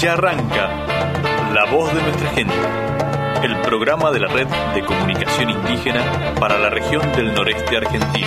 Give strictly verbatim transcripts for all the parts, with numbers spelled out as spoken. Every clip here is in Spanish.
arranca La Voz de Nuestra Gente, el programa de la Red de Comunicación Indígena para la región del noreste argentino.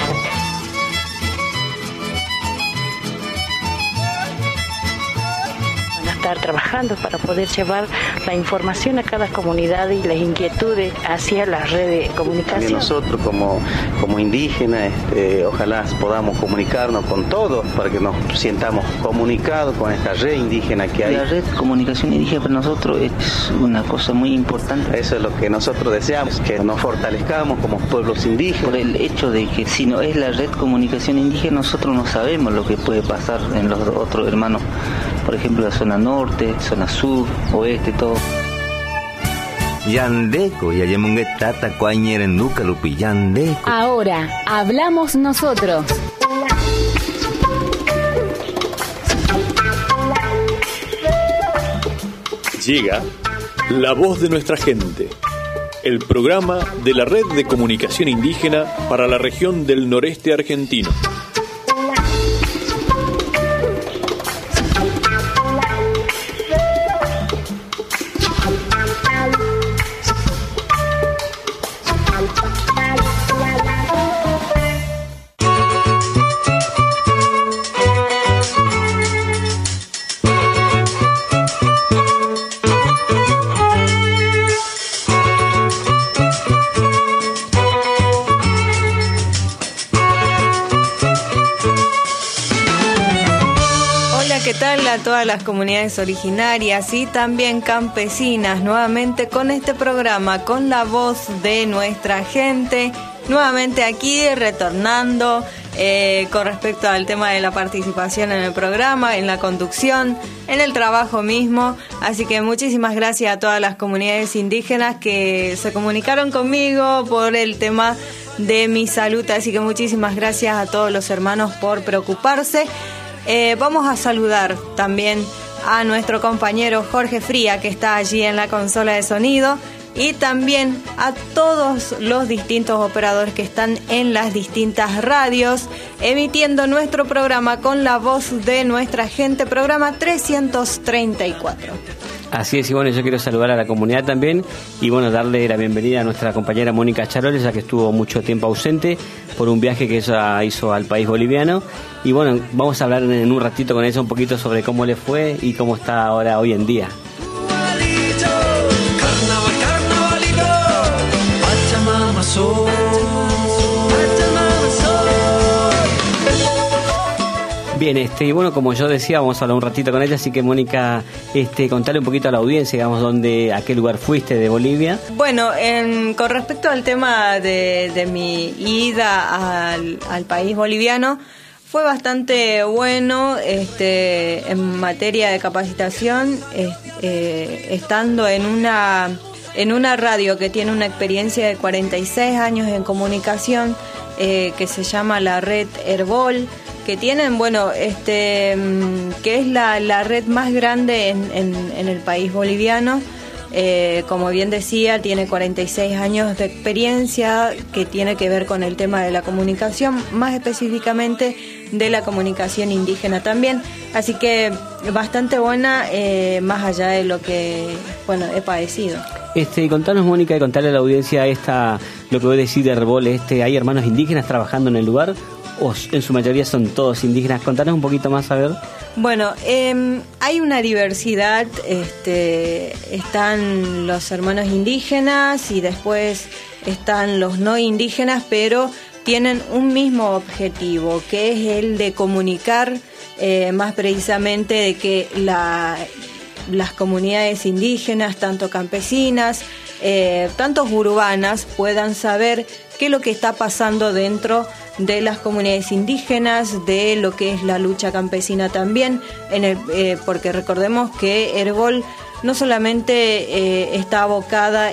Estar trabajando para poder llevar la información a cada comunidad y las inquietudes hacia la red de comunicación. También nosotros como, como indígenas, este, ojalá podamos comunicarnos con todos para que nos sientamos comunicados con esta red indígena que hay. La red de comunicación indígena para nosotros es una cosa muy importante. Eso es lo que nosotros deseamos, que nos fortalezcamos como pueblos indígenas. Por el hecho de que si no es la red de comunicación indígena, nosotros no sabemos lo que puede pasar en los otros hermanos. Por ejemplo, la zona norte, zona sur, oeste, todo. Yandeco, yayemungue tata cuañeren duca lupi, yandeco. Ahora, hablamos nosotros. Llega La Voz de Nuestra Gente, el programa de la Red de Comunicación Indígena para la región del noreste argentino. A todas las comunidades originarias y también campesinas, nuevamente con este programa, con la voz de nuestra gente, nuevamente aquí retornando eh, con respecto al tema de la participación en el programa, en la conducción, en el trabajo mismo. Así que muchísimas gracias a todas las comunidades indígenas que se comunicaron conmigo por el tema de mi salud, así que muchísimas gracias a todos los hermanos por preocuparse. Eh, vamos a saludar también a nuestro compañero Jorge Fría, que está allí en la consola de sonido, y también a todos los distintos operadores que están en las distintas radios emitiendo nuestro programa con la voz de nuestra gente, programa trescientos treinta y cuatro. Así es, y bueno, yo quiero saludar a la comunidad también y bueno, darle la bienvenida a nuestra compañera Mónica Charoles, ya que estuvo mucho tiempo ausente por un viaje que ella hizo al país boliviano. Y bueno, vamos a hablar en un ratito con ella un poquito sobre cómo le fue y cómo está ahora hoy en día. Carnaval, carnavalito, Pachamama sol, Pachamama sol. Bien, este, y bueno, como yo decía, vamos a hablar un ratito con ella, así que Mónica, este, contale un poquito a la audiencia, digamos, dónde, a qué lugar fuiste de Bolivia. Bueno, en, con respecto al tema de, de mi ida al, al país boliviano, fue bastante bueno, este, en materia de capacitación, eh, eh, estando en una, en una radio que tiene una experiencia de cuarenta y seis años en comunicación, eh, que se llama la red Herbol, que tienen, bueno, este, que es la, la red más grande en, en, en el país boliviano. Eh, como bien decía, tiene cuarenta y seis años de experiencia que tiene que ver con el tema de la comunicación, más específicamente de la comunicación indígena también. Así que bastante buena, eh, más allá de lo que, bueno, he padecido. Este, contanos, Mónica, y contarle a la audiencia esta, lo que voy a decir de Herbol, este, ¿hay hermanos indígenas trabajando en el lugar? ¿O en su mayoría son todos indígenas? Contanos un poquito más, a ver. Bueno, eh, hay una diversidad, este, están los hermanos indígenas y después están los no indígenas, pero tienen un mismo objetivo, que es el de comunicar, eh, más precisamente de que la, las comunidades indígenas, tanto campesinas, eh, tanto urbanas, puedan saber qué es lo que está pasando dentro de las comunidades indígenas, de lo que es la lucha campesina también, en el, eh, porque recordemos que Herbol no solamente eh, está abocada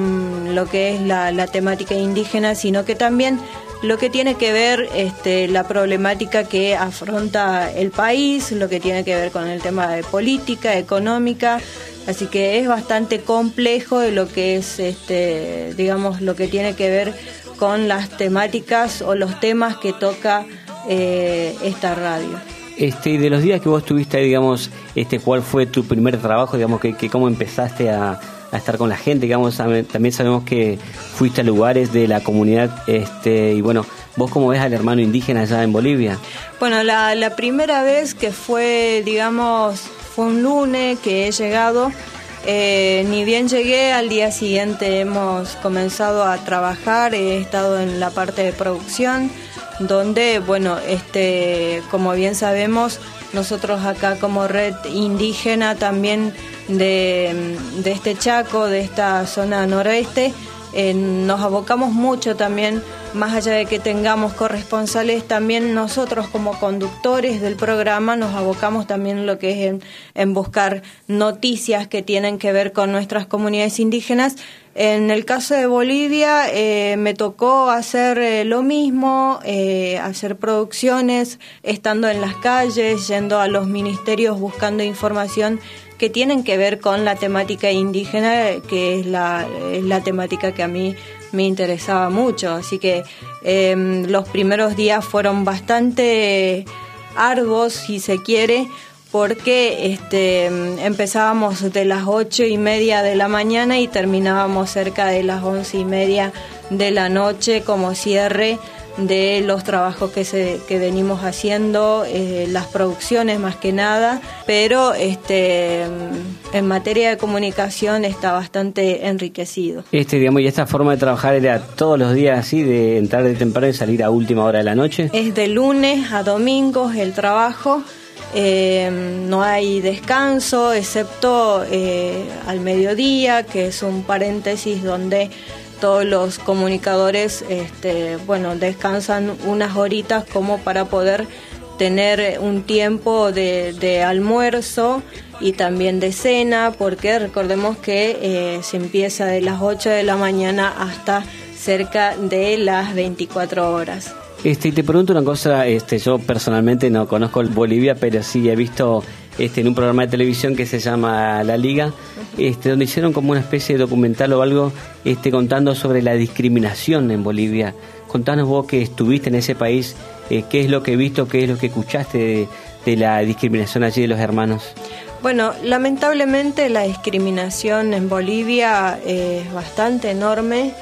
en lo que es la, la temática indígena, sino que también lo que tiene que ver este, la problemática que afronta el país, lo que tiene que ver con el tema de política, económica. Así que es bastante complejo de lo que es, este, digamos, lo que tiene que ver con las temáticas o los temas que toca eh, esta radio. Este, y de los días que vos estuviste ahí, digamos, este, ¿cuál fue tu primer trabajo? Digamos, que, que cómo empezaste a, a estar con la gente, digamos, también sabemos que fuiste a lugares de la comunidad, este, y bueno, ¿vos cómo ves al hermano indígena allá en Bolivia? Bueno, la, la primera vez que fue, digamos, fue un lunes que he llegado, eh, ni bien llegué, al día siguiente hemos comenzado a trabajar, he estado en la parte de producción, donde, bueno, este, como bien sabemos, nosotros acá como red indígena también de, de este Chaco, de esta zona noroeste, eh, nos abocamos mucho también, más allá de que tengamos corresponsales, también nosotros como conductores del programa nos abocamos también en lo que es en, en buscar noticias que tienen que ver con nuestras comunidades indígenas. En el caso de Bolivia eh, me tocó hacer eh, lo mismo, eh, hacer producciones, estando en las calles, yendo a los ministerios buscando información que tienen que ver con la temática indígena, que es la, es la temática que a mí me interesaba mucho. Así que eh, los primeros días fueron bastante arduos, si se quiere, porque este, empezábamos de las ocho y media de la mañana y terminábamos cerca de las once y media de la noche como cierre de los trabajos que se que venimos haciendo, eh, las producciones más que nada, pero este en materia de comunicación está bastante enriquecido. Este, digamos, y esta forma de trabajar era todos los días así, de entrar de temprano y salir a última hora de la noche. Es de lunes a domingos el trabajo. Eh, no hay descanso, excepto eh, al mediodía, que es un paréntesis donde todos los comunicadores este, bueno, descansan unas horitas como para poder tener un tiempo de, de almuerzo y también de cena, porque recordemos que eh, se empieza de las ocho de la mañana hasta cerca de las veinticuatro horas. Este, y te pregunto una cosa, este, yo personalmente no conozco Bolivia, pero sí he visto este, en un programa de televisión que se llama La Liga, este, donde hicieron como una especie de documental o algo este, contando sobre la discriminación en Bolivia. Contanos vos que estuviste en ese país, eh, qué es lo que he visto, qué es lo que escuchaste de, de la discriminación allí de los hermanos. Bueno, lamentablemente la discriminación en Bolivia es bastante enorme.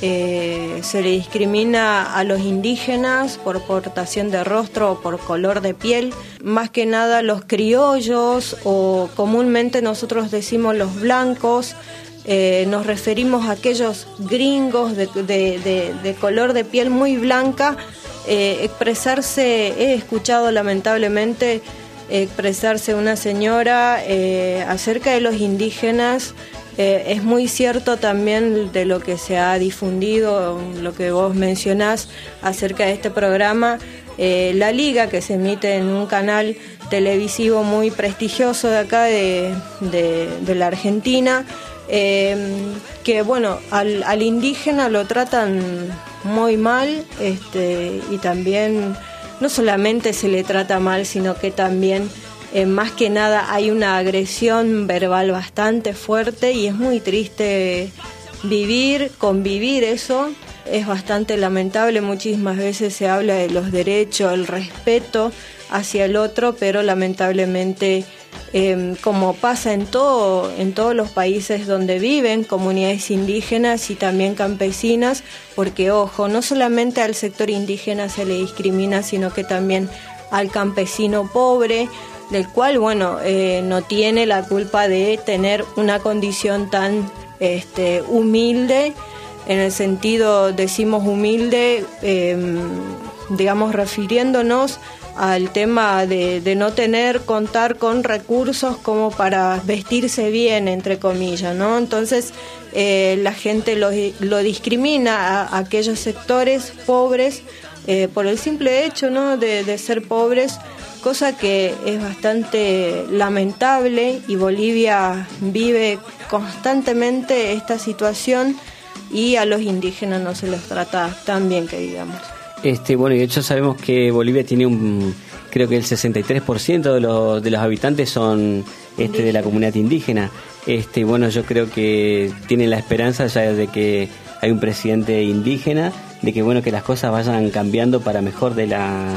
Eh, se le discrimina a los indígenas por portación de rostro o por color de piel, más que nada los criollos, o comúnmente nosotros decimos los blancos, eh, nos referimos a aquellos gringos de, de, de, de color de piel muy blanca, eh, expresarse, he escuchado lamentablemente expresarse una señora eh, acerca de los indígenas. Eh, es muy cierto también de lo que se ha difundido, lo que vos mencionás acerca de este programa, eh, La Liga, que se emite en un canal televisivo muy prestigioso de acá de, de, de la Argentina, eh, que bueno, al, al indígena lo tratan muy mal, este, y también no solamente se le trata mal, sino que también Eh, más que nada hay una agresión verbal bastante fuerte y es muy triste vivir, convivir eso. Es bastante lamentable, muchísimas veces se habla de los derechos, el respeto hacia el otro, pero lamentablemente, eh, como pasa en todo, en todos los países donde viven comunidades indígenas y también campesinas, porque ojo, no solamente al sector indígena se le discrimina, sino que también al campesino pobre, del cual, bueno, eh, no tiene la culpa de tener una condición tan este, humilde, en el sentido, decimos humilde, eh, digamos, refiriéndonos al tema de, de no tener, contar con recursos como para vestirse bien, entre comillas, ¿no? Entonces, eh, la gente lo, lo discrimina a, a aquellos sectores pobres eh, por el simple hecho, ¿no?, de, de ser pobres, cosa que es bastante lamentable, y Bolivia vive constantemente esta situación y a los indígenas no se les trata tan bien, que digamos. Este, bueno, y de hecho sabemos que Bolivia tiene un, creo que el sesenta y tres por ciento de los, de los habitantes son este, de la comunidad indígena. Este, bueno, yo creo que tienen la esperanza ya de que hay un presidente indígena, de que bueno, que las cosas vayan cambiando para mejor de la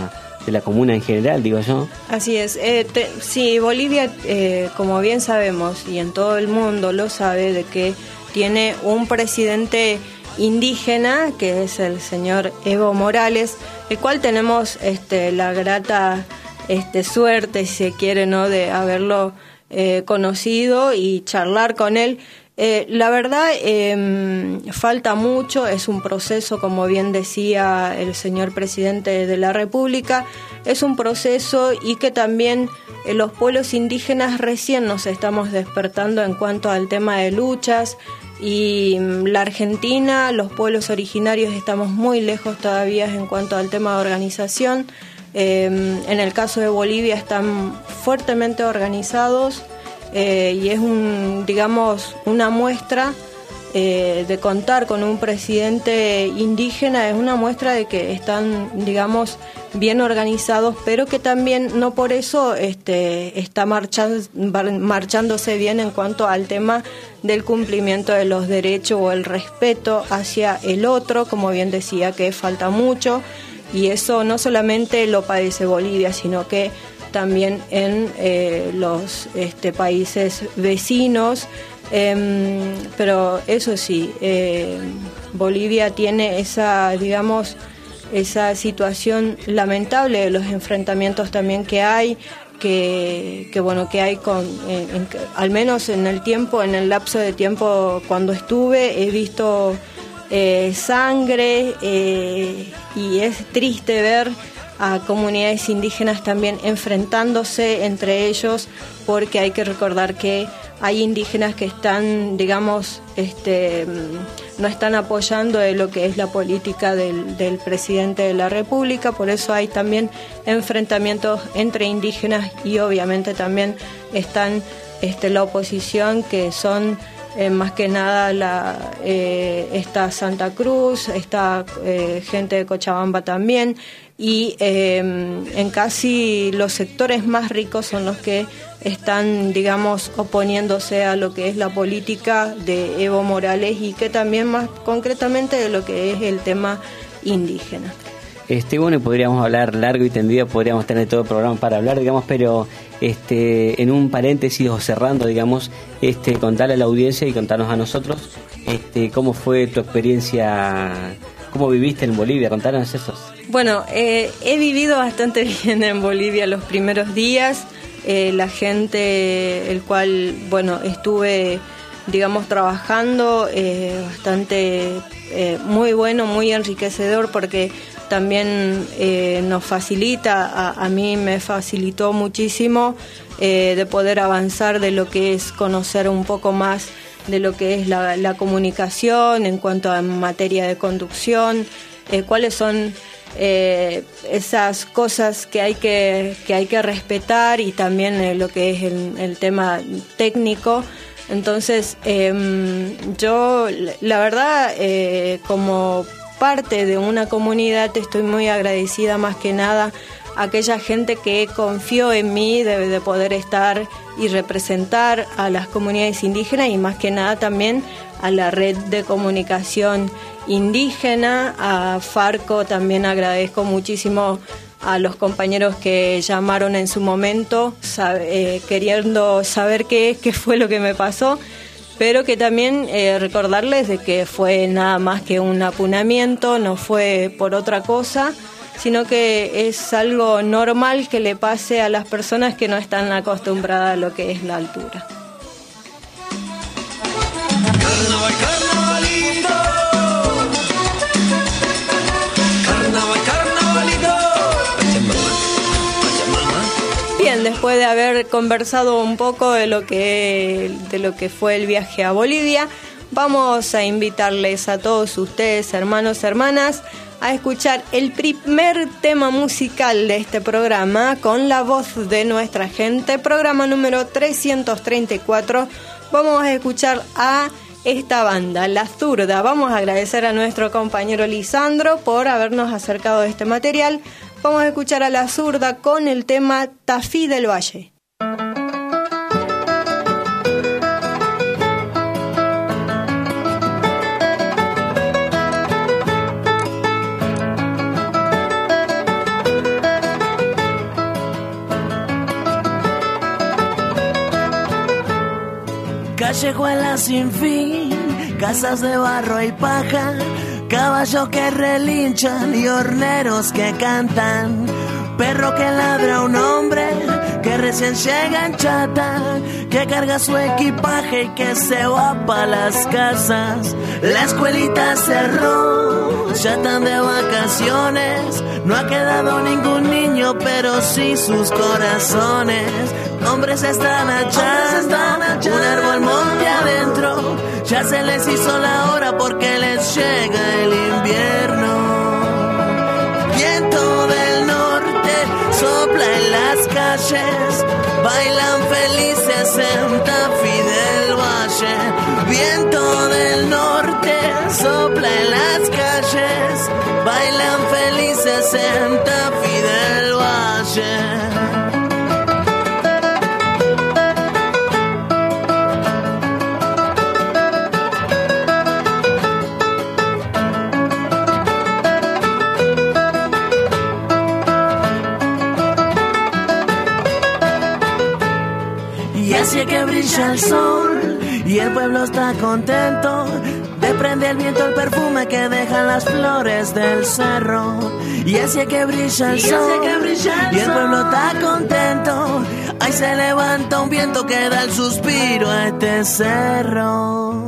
de la comuna en general, digo yo. Así es. Eh, te, sí, Bolivia, eh, como bien sabemos, y en todo el mundo lo sabe, de que tiene un presidente indígena, que es el señor Evo Morales, el cual tenemos este, la grata este, suerte, si se quiere, ¿no?, de haberlo eh, conocido y charlar con él. Eh, la verdad, eh, falta mucho, es un proceso, como bien decía el señor presidente de la República, es un proceso y que también eh, los pueblos indígenas recién nos estamos despertando en cuanto al tema de luchas, y la Argentina, los pueblos originarios estamos muy lejos todavía en cuanto al tema de organización. Eh, en el caso de Bolivia están fuertemente organizados. Eh, y es un, digamos, una muestra eh, de contar con un presidente indígena, es una muestra de que están, digamos, bien organizados, pero que también no por eso este, está marchando, marchándose bien en cuanto al tema del cumplimiento de los derechos o el respeto hacia el otro, como bien decía, que falta mucho, y eso no solamente lo padece Bolivia, sino que también en eh, los este, países vecinos, eh, pero eso sí, eh, Bolivia tiene esa, digamos, esa situación lamentable de los enfrentamientos también que hay, que, que bueno, que hay con, en, en, al menos en el tiempo, en el lapso de tiempo cuando estuve, he visto eh, sangre eh, y es triste ver a comunidades indígenas también enfrentándose entre ellos, porque hay que recordar que hay indígenas que están, digamos, este, no están apoyando de lo que es la política del, del presidente de la República, por eso hay también enfrentamientos entre indígenas y obviamente también están este, la oposición, que son eh, más que nada la, eh, está Santa Cruz, está eh, gente de Cochabamba también, y eh, en casi los sectores más ricos son los que están, digamos, oponiéndose a lo que es la política de Evo Morales y que también más concretamente de lo que es el tema indígena. Este, bueno, podríamos hablar largo y tendido, podríamos tener todo el programa para hablar, digamos, pero este, en un paréntesis o cerrando, digamos, este, contarle a la audiencia y contarnos a nosotros este, cómo fue tu experiencia, cómo viviste en Bolivia, contarnos eso. Bueno, eh, he vivido bastante bien en Bolivia los primeros días. Eh, la gente, el cual, bueno, estuve, digamos, trabajando, eh, bastante eh, muy bueno, muy enriquecedor, porque también eh, nos facilita, a, a mí me facilitó muchísimo eh, de poder avanzar de lo que es conocer un poco más de lo que es la, la comunicación en cuanto a materia de conducción, eh, cuáles son Eh, esas cosas que hay que que hay que respetar, y también eh, lo que es el, el tema técnico. Entonces eh, yo la verdad eh, como parte de una comunidad estoy muy agradecida, más que nada a aquella gente que confió en mí de, de poder estar y representar a las comunidades indígenas, y más que nada también a la red de comunicación indígena, a Farco. También agradezco muchísimo a los compañeros que llamaron en su momento sabe, eh, queriendo saber qué, qué fue lo que me pasó, pero que también eh, recordarles de que fue nada más que un apunamiento, no fue por otra cosa, sino que es algo normal que le pase a las personas que no están acostumbradas a lo que es la altura. Carnaval, carnavalito. Carnaval, carnavalito. Bien, después de haber conversado un poco de lo que de lo que fue el viaje a Bolivia, vamos a invitarles a todos ustedes, hermanos, hermanas, a escuchar el primer tema musical de este programa con la voz de nuestra gente, programa número trescientos treinta y cuatro. Vamos a escuchar a esta banda, La Zurda. Vamos a agradecer a nuestro compañero Lisandro por habernos acercado a este material. Vamos a escuchar a La Zurda con el tema Tafí del Valle. callejuelas sin fin, casas de barro y paja, caballos que relinchan y horneros que cantan, perro que ladra a un hombre que recién llega en chata, que carga su equipaje y que se va pa' las casas. La escuelita cerró, ya están de vacaciones, no ha quedado ningún niño, pero sí sus corazones. Hombres están achando un árbol monte adentro, ya se les hizo la hora porque les llega el invierno. Viento del norte sopla en las calles, bailan felices en Tafí del Valle. Viento del norte sopla en las calles, bailan felices en Tafí del Valle. Así es que brilla el sol y el pueblo está contento, desprende el viento el perfume que dejan las flores del cerro. Y así es que brilla el sol y el pueblo está contento, ahí se levanta un viento que da el suspiro a este cerro.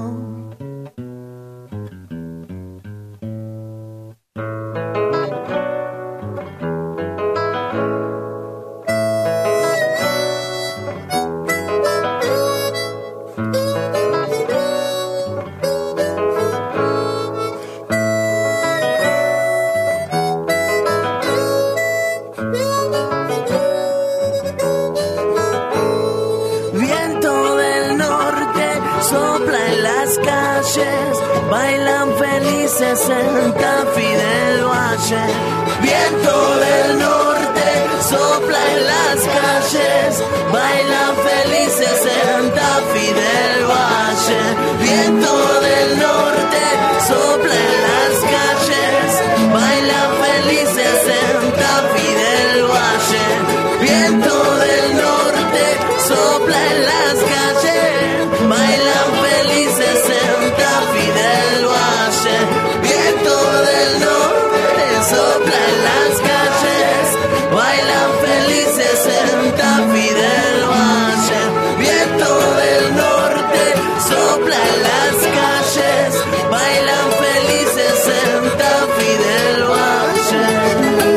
Bailan felices en Tafí del Valle. Viento del norte sopla en las calles, bailan felices en Tafí del Valle. Viento del norte sopla en las calles, bailan felices en Tafí del Valle. Viento del norte sopla en las calles, bailan felices en Tafí del Valle. Viento del norte sopla en las calles, bailan felices en Tafí del Valle. Viento del norte sopla en las calles, bailan felices en Tafí del Valle.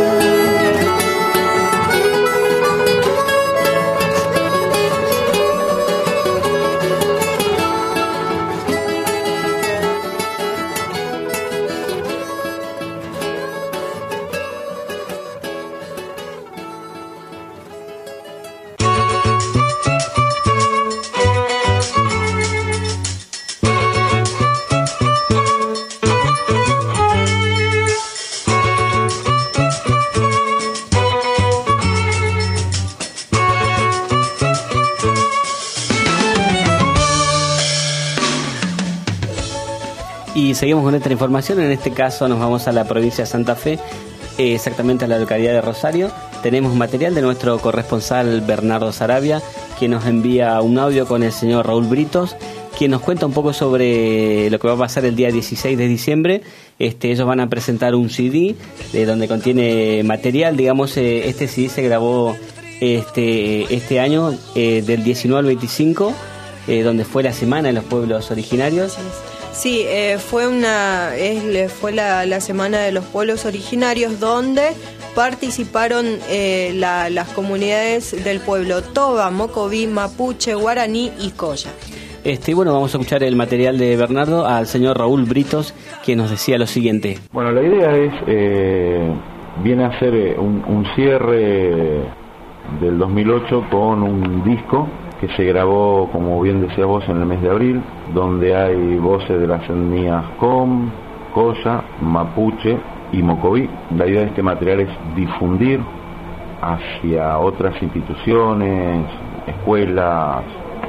Y seguimos con esta información. En este caso nos vamos a la provincia de Santa Fe, eh, exactamente a la localidad de Rosario. Tenemos material de nuestro corresponsal Bernardo Sarabia, quien nos envía un audio con el señor Raúl Britos, quien nos cuenta un poco sobre lo que va a pasar el día dieciséis de diciembre. Este, ellos van a presentar un C D eh, donde contiene material, digamos, eh, este C D se grabó este, este año eh, del diecinueve al veinticinco, eh, donde fue la Semana de los Pueblos Originarios. Sí, eh, fue una es, fue la, la Semana de los Pueblos Originarios, donde participaron eh, la, las comunidades del pueblo Toba, Mocoví, Mapuche, Guaraní y Colla. Este, bueno, vamos a escuchar el material de Bernardo al señor Raúl Britos, que nos decía lo siguiente. Bueno, la idea es, eh, viene a ser un, un cierre del dos mil ocho con un disco que se grabó, como bien decías vos, en el mes de abril, donde hay voces de las etnias Com, Colla, Mapuche y Mocoví. La idea de este material es difundir hacia otras instituciones, escuelas,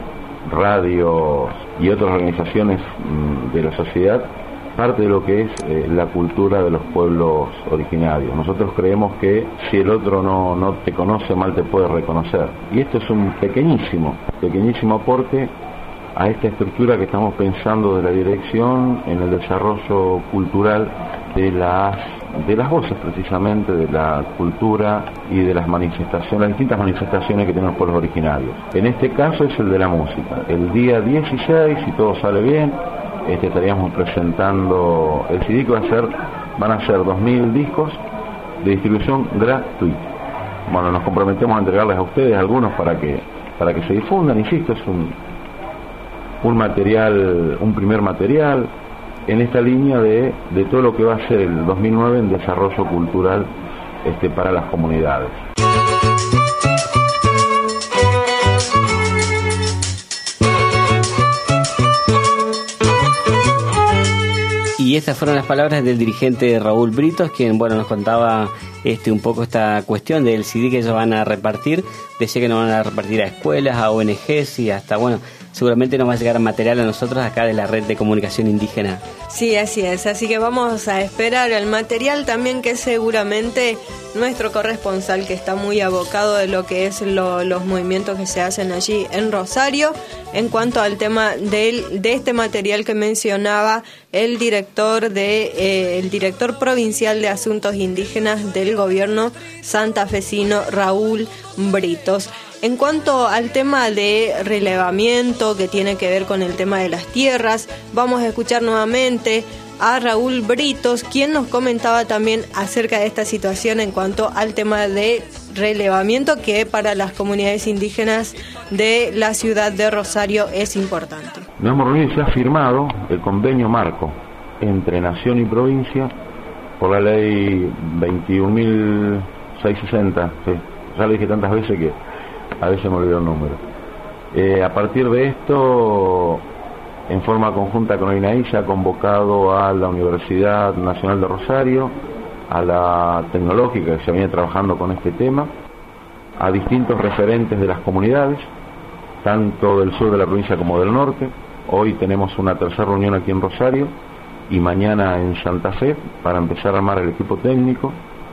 radios y otras organizaciones de la sociedad, parte de lo que es eh, la cultura de los pueblos originarios. Nosotros creemos que si el otro no, no te conoce, mal te puede reconocer. Y esto es un pequeñísimo, pequeñísimo aporte a esta estructura que estamos pensando de la dirección en el desarrollo cultural de las de las voces, precisamente de la cultura y de las manifestaciones, las distintas manifestaciones que tienen los pueblos originarios. En este caso es el de la música. El día dieciséis, si todo sale bien, este, estaríamos presentando el C D que va a ser, van a ser dos mil discos de distribución gratuita. Bueno, nos comprometemos a entregarles a ustedes algunos para que para que se difundan. Insisto, es un un material, un primer material en esta línea de, de todo lo que va a ser el dos mil nueve en desarrollo cultural este, para las comunidades. Y estas fueron las palabras del dirigente Raúl Britos, quien bueno nos contaba este un poco esta cuestión del C D que ellos van a repartir. Decía que nos van a repartir a escuelas, a O N Ges y hasta, bueno, seguramente nos va a llegar material a nosotros acá de la Red de Comunicación Indígena. Sí, así es, así que vamos a esperar el material también, que seguramente nuestro corresponsal, que está muy abocado de lo que es lo, los movimientos que se hacen allí en Rosario, en cuanto al tema del, de este material que mencionaba el director de eh, el director provincial de Asuntos Indígenas del gobierno santafesino, Raúl Britos. En cuanto al tema de relevamiento que tiene que ver con el tema de las tierras, vamos a escuchar nuevamente a Raúl Britos, quien nos comentaba también acerca de esta situación en cuanto al tema de relevamiento, que para las comunidades indígenas de la ciudad de Rosario es importante. Nos hemos reunido y se ha firmado el convenio marco entre Nación y provincia por la ley veintiún mil seiscientos sesenta, sí, ya lo dije tantas veces que a veces me olvido el número. Eh, a partir de esto, en forma conjunta con el I N A I, se ha convocado a la Universidad Nacional de Rosario, a la Tecnológica, que se viene trabajando con este tema, a distintos referentes de las comunidades, tanto del sur de la provincia como del norte. Hoy tenemos una tercera reunión aquí en Rosario y mañana en Santa Fe para empezar a armar el equipo técnico,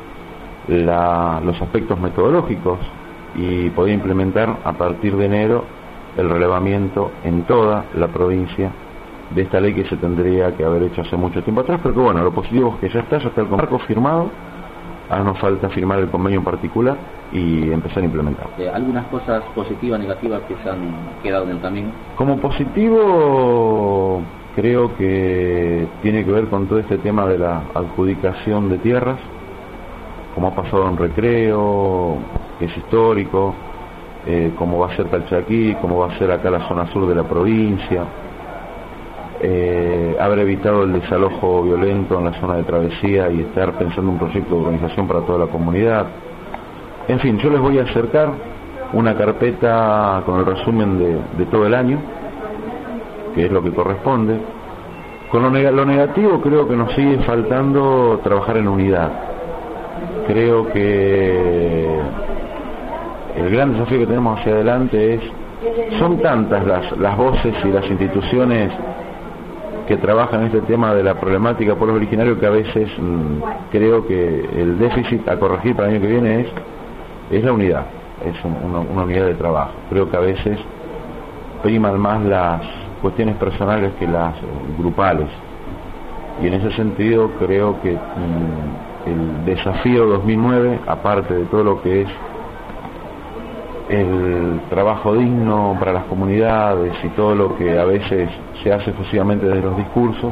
la, los aspectos metodológicos, y poder implementar a partir de enero el relevamiento en toda la provincia de esta ley que se tendría que haber hecho hace mucho tiempo atrás, pero que bueno, lo positivo es que ya está, ya está el marco firmado, ahora nos falta firmar el convenio en particular y empezar a implementar. Eh, ¿Algunas cosas positivas, negativas que se han quedado en el camino? Como positivo, creo que tiene que ver con todo este tema de la adjudicación de tierras, como ha pasado en Recreo, que es histórico, eh, como va a ser Calchaquí, como va a ser acá la zona sur de la provincia, eh, haber evitado el desalojo violento en la zona de travesía y estar pensando un proyecto de urbanización para toda la comunidad. En fin, yo les voy a acercar una carpeta con el resumen de, de todo el año, que es lo que corresponde. Con lo, neg- lo negativo, creo que nos sigue faltando trabajar en unidad. Creo que el gran desafío que tenemos hacia adelante es, son tantas las, las voces y las instituciones que trabajan en este tema de la problemática de pueblos originarios, que a veces mmm, creo que el déficit a corregir para el año que viene es, es la unidad, es un, una, una unidad de trabajo. Creo que a veces priman más las cuestiones personales que las eh, grupales, y en ese sentido creo que mmm, el desafío dos mil nueve, aparte de todo lo que es el trabajo digno para las comunidades y todo lo que a veces se hace exclusivamente desde los discursos,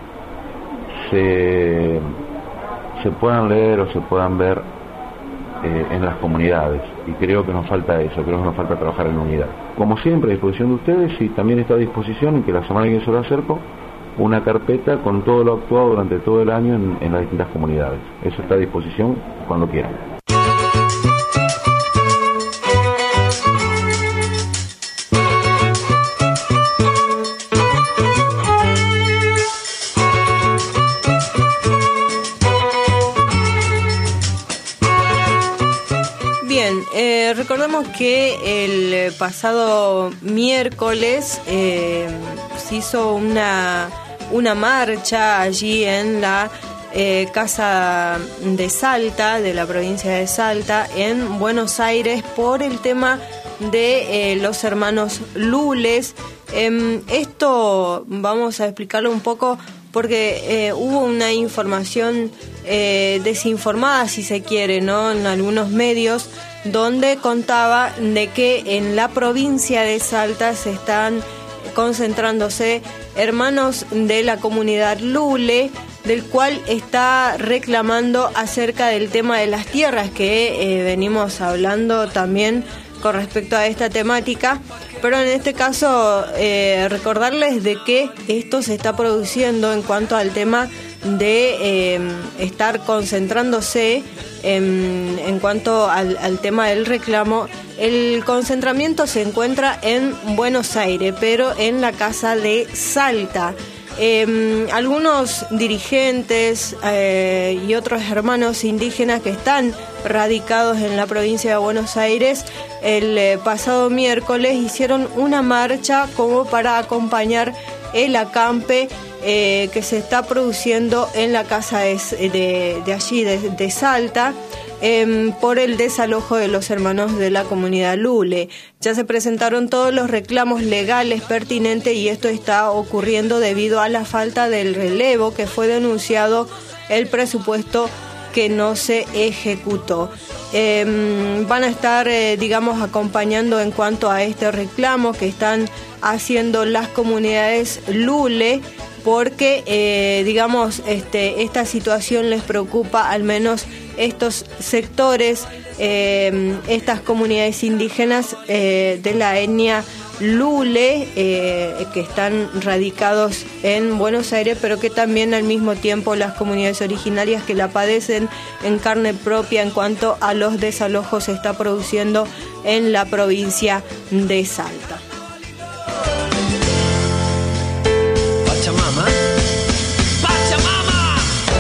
se, se puedan leer o se puedan ver eh, en las comunidades, y creo que nos falta eso, creo que nos falta trabajar en unidad. Como siempre, a disposición de ustedes, y también está a disposición, y que la semana que viene se lo acerco, una carpeta con todo lo actuado durante todo el año en, en las distintas comunidades. Eso está a disposición cuando quieran. Bien, eh, recordemos que el pasado miércoles eh, se hizo una, una marcha allí en la eh, Casa de Salta, de la provincia de Salta, en Buenos Aires, por el tema de eh, los hermanos Lules, Eh, esto vamos a explicarlo un poco porque eh, hubo una información eh, desinformada, si se quiere, ¿no?, en algunos medios, donde contaba de que en la provincia de Salta se están concentrándose hermanos de la comunidad Lule, del cual está reclamando acerca del tema de las tierras que eh, venimos hablando también con respecto a esta temática, pero en este caso eh, recordarles de que esto se está produciendo en cuanto al tema de eh, estar concentrándose en, en cuanto al, al tema del reclamo. El concentramiento se encuentra en Buenos Aires, pero en la casa de Salta. Eh, algunos dirigentes eh, y otros hermanos indígenas que están radicados en la provincia de Buenos Aires el eh, pasado miércoles hicieron una marcha como para acompañar el acampe eh, que se está produciendo en la casa de, de, de allí, de, de Salta, Eh, por el desalojo de los hermanos de la comunidad Lule. Ya se presentaron todos los reclamos legales pertinentes y esto está ocurriendo debido a la falta del relevo que fue denunciado el presupuesto que no se ejecutó. Eh, van a estar, eh, digamos, acompañando en cuanto a este reclamo que están haciendo las comunidades Lule, porque, eh, digamos, este, esta situación les preocupa al menos estos sectores, eh, estas comunidades indígenas eh, de la etnia Lule, eh, que están radicados en Buenos Aires, pero que también al mismo tiempo las comunidades originarias que la padecen en carne propia en cuanto a los desalojos se está produciendo en la provincia de Salta. Pachamama, Pachamama.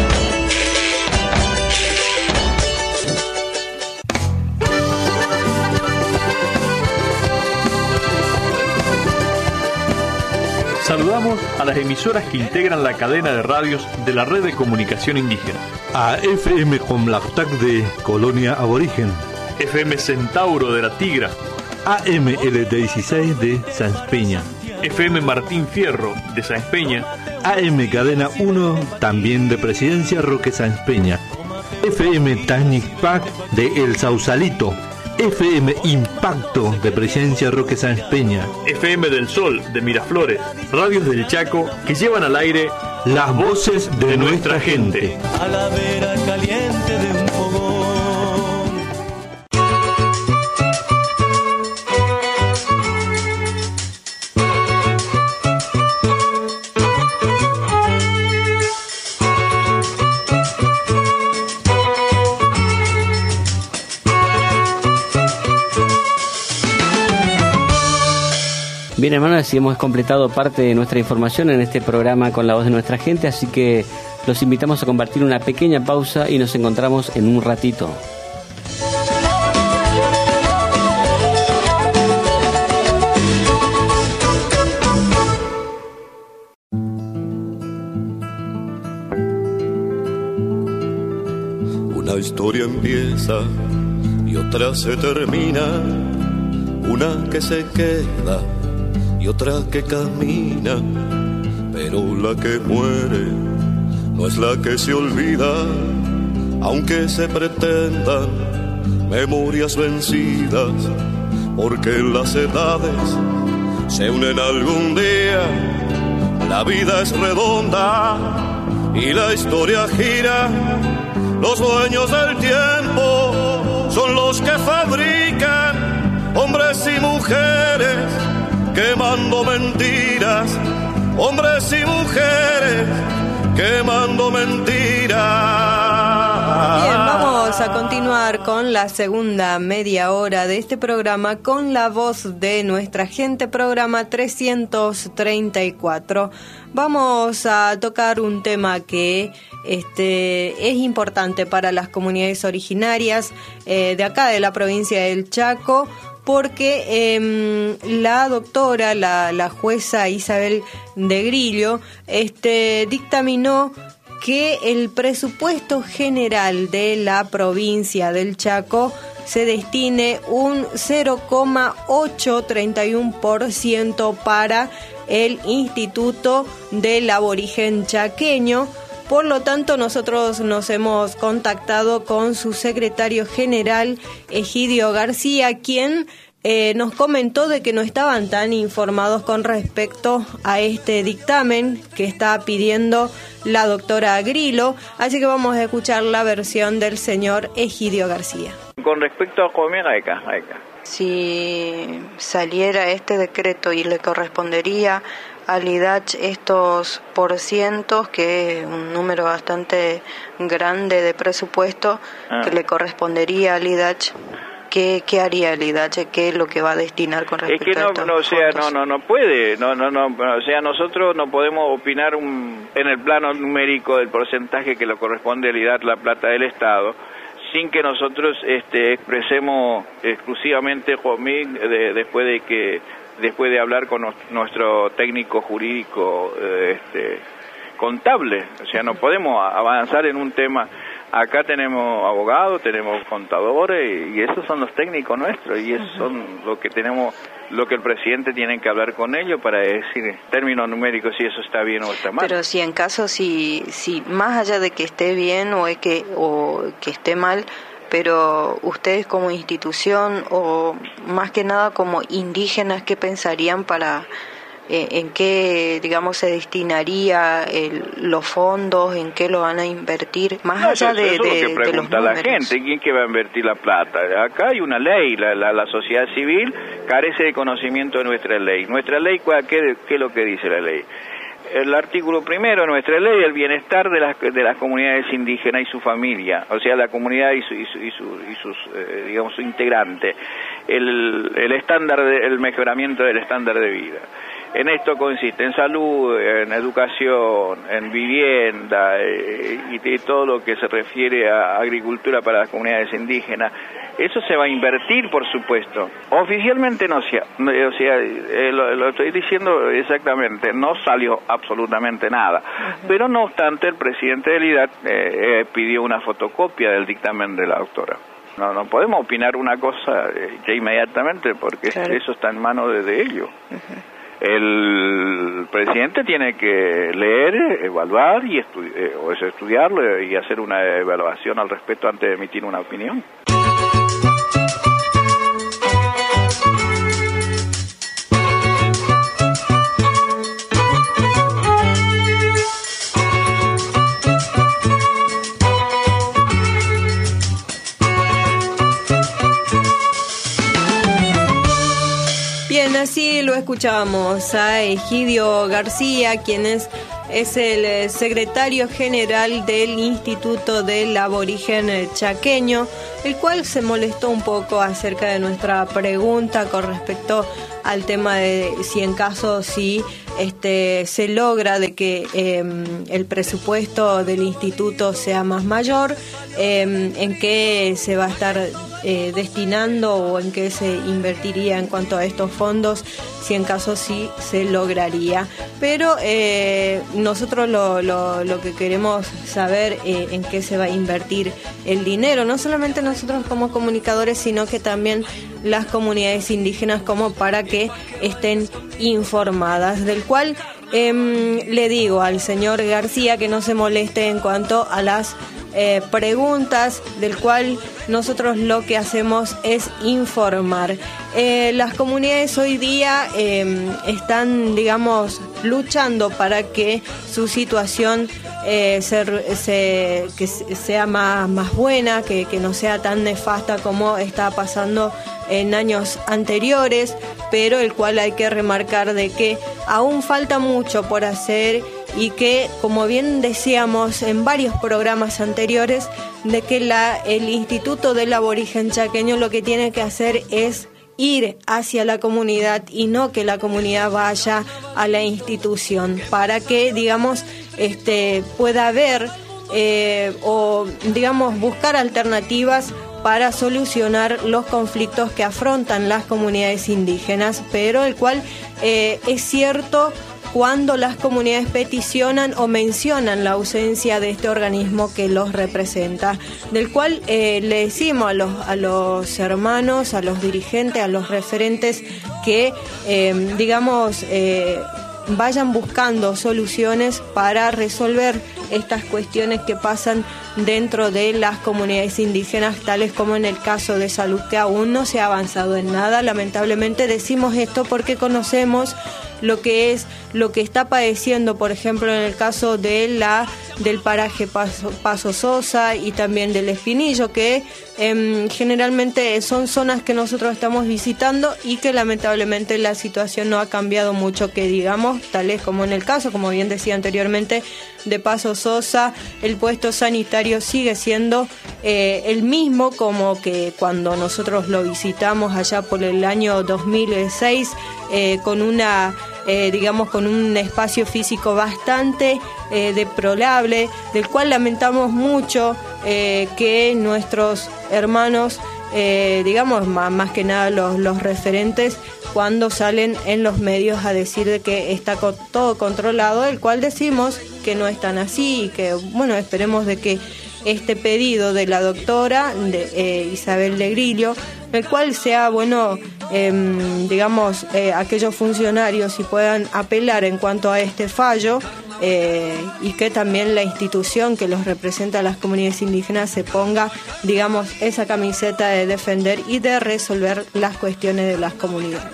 Saludamos a las emisoras que integran la cadena de radios de la Red de Comunicación Indígena. A F M Comlactac de Colonia Aborigen, F M Centauro de la Tigra, A M L dieciséis de Sáenz Peña, F M Martín Fierro de Sáenz Peña, A M Cadena uno también de Presidencia Roque Sáenz Peña, F M Tañicpac de El Sausalito, F M Impacto de Presidencia Roque Sáenz Peña, F M del Sol de Miraflores, radios del Chaco que llevan al aire las voces de, de nuestra gente. A la vera caliente de un fogón. Bien, hermanos, así hemos completado parte de nuestra información en este programa con la voz de nuestra gente, así que los invitamos a compartir una pequeña pausa y nos encontramos en un ratito. Una historia empieza y otra se termina, una que se queda y otra que camina, pero la que muere no es la que se olvida, aunque se pretendan memorias vencidas, porque las edades se unen algún día, la vida es redonda y la historia gira, los dueños del tiempo son los que fabrican hombres y mujeres quemando mentiras, hombres y mujeres quemando mentiras. Bien, vamos a continuar con la segunda media hora de este programa con la voz de nuestra gente, programa trescientos treinta y cuatro. Vamos a tocar un tema que este, es importante para las comunidades originarias eh, de acá de la provincia del Chaco, porque eh, la doctora, la, la jueza Isabel de Grillo, este, dictaminó que el presupuesto general de la provincia del Chaco se destine un cero coma ochocientos treinta y uno por ciento para el Instituto del Aborigen Chaqueño. Por lo tanto, nosotros nos hemos contactado con su secretario general, Egidio García, quien eh, nos comentó de que no estaban tan informados con respecto a este dictamen que está pidiendo la doctora Grillo. Así que vamos a escuchar la versión del señor Egidio García. Con respecto a Comieca, si saliera este decreto y le correspondería al I D H estos porcientos, que es un número bastante grande de presupuesto ah. que le correspondería al I D H, ¿qué, qué haría el I D H? ¿Qué es lo que va a destinar con respecto es que no, a estos no, o sea, fondos? no, no, no puede, no, no, no, o sea, nosotros no podemos opinar un, en el plano numérico del porcentaje que le corresponde al I D H la plata del Estado, sin que nosotros este, expresemos exclusivamente, Jomín, de, después de que después de hablar con nuestro técnico jurídico eh, este, contable. O sea, no podemos avanzar en un tema. Acá tenemos abogados, tenemos contadores y esos son los técnicos nuestros y esos son lo que tenemos, lo que el presidente tiene que hablar con ellos para decir en términos numéricos si eso está bien o está mal. Pero si en caso, si, si más allá de que esté bien o, es que, o que esté mal, pero ustedes como institución o más que nada como indígenas, ¿qué pensarían para eh, en qué, digamos, se destinaría el, los fondos, en qué lo van a invertir, más no, allá eso, de, eso de, es lo que pregunta de los la gente, ¿quién que va a invertir la plata? Acá hay una ley, la, la, la sociedad civil carece de conocimiento de nuestra ley. Nuestra ley, ¿qué, qué es lo que dice la ley? El artículo primero de nuestra ley, el bienestar de las de las comunidades indígenas y su familia, o sea, la comunidad y, su, y, su, y, su, y sus, eh, digamos, su integrante, el, el estándar, de, el mejoramiento del estándar de vida. En esto consiste en salud, en educación, en vivienda eh, y de todo lo que se refiere a agricultura para las comunidades indígenas. Eso se va a invertir, por supuesto. Oficialmente no se, o sea, eh, lo, lo estoy diciendo exactamente, no salió absolutamente nada. Uh-huh. Pero no obstante, el presidente del I D A T eh, eh, pidió una fotocopia del dictamen de la doctora. No, no podemos opinar una cosa eh, que inmediatamente, porque claro. eso está en manos de, de ellos. Uh-huh. El presidente tiene que leer, evaluar y estu- eh, o es estudiarlo y hacer una evaluación al respecto antes de emitir una opinión. Bien, así lo escuchábamos a Egidio García, quien es, es el secretario general del Instituto del Aborigen Chaqueño, el cual se molestó un poco acerca de nuestra pregunta con respecto al tema de si en caso si este se logra de que eh, el presupuesto del instituto sea más mayor, eh, en qué se va a estar eh, destinando o en qué se invertiría en cuanto a estos fondos, si en caso sí se lograría. Pero eh, nosotros lo, lo, lo que queremos saber eh, en qué se va a invertir el dinero, no solamente nosotros como comunicadores, sino que también las comunidades indígenas, como para que estén informadas, del cual eh, le digo al señor García que no se moleste en cuanto a las eh, preguntas, del cual nosotros lo que hacemos es informar. Eh, las comunidades hoy día eh, están, digamos, luchando para que su situación eh, se, se, que sea más, más buena, que, que no sea tan nefasta como está pasando en años anteriores, pero el cual hay que remarcar de que aún falta mucho por hacer y que, como bien decíamos en varios programas anteriores, de que la, el Instituto del Aborigen Chaqueño lo que tiene que hacer es ir hacia la comunidad y no que la comunidad vaya a la institución, para que, digamos, este pueda haber eh, o, digamos, buscar alternativas para solucionar los conflictos que afrontan las comunidades indígenas, pero el cual eh, es cierto cuando las comunidades peticionan o mencionan la ausencia de este organismo que los representa, del cual eh, le decimos a los, a los hermanos, a los dirigentes, a los referentes que, eh, digamos, eh, vayan buscando soluciones para resolver estas cuestiones que pasan dentro de las comunidades indígenas, tales como en el caso de salud, que aún no se ha avanzado en nada. Lamentablemente decimos esto porque conocemos lo que es lo que está padeciendo, por ejemplo, en el caso de la del paraje Paso, Paso Sosa y también del Espinillo, que eh, generalmente son zonas que nosotros estamos visitando y que lamentablemente la situación no ha cambiado mucho, que digamos, tales como en el caso, como bien decía anteriormente, de Paso Sosa, el puesto sanitario sigue siendo eh, el mismo como que cuando nosotros lo visitamos allá por el año dos mil seis, eh, con una Eh, digamos con un espacio físico bastante eh, deplorable, del cual lamentamos mucho eh, que nuestros hermanos, eh, digamos más, más que nada los, los referentes, cuando salen en los medios a decir de que está co- todo controlado, el cual decimos que no es tan así y que, bueno, esperemos de que este pedido de la doctora de, eh, Isabel de Grillo, el cual sea, bueno, eh, digamos, eh, aquellos funcionarios si puedan apelar en cuanto a este fallo, eh, y que también la institución que los representa a las comunidades indígenas se ponga, digamos, esa camiseta de defender y de resolver las cuestiones de las comunidades.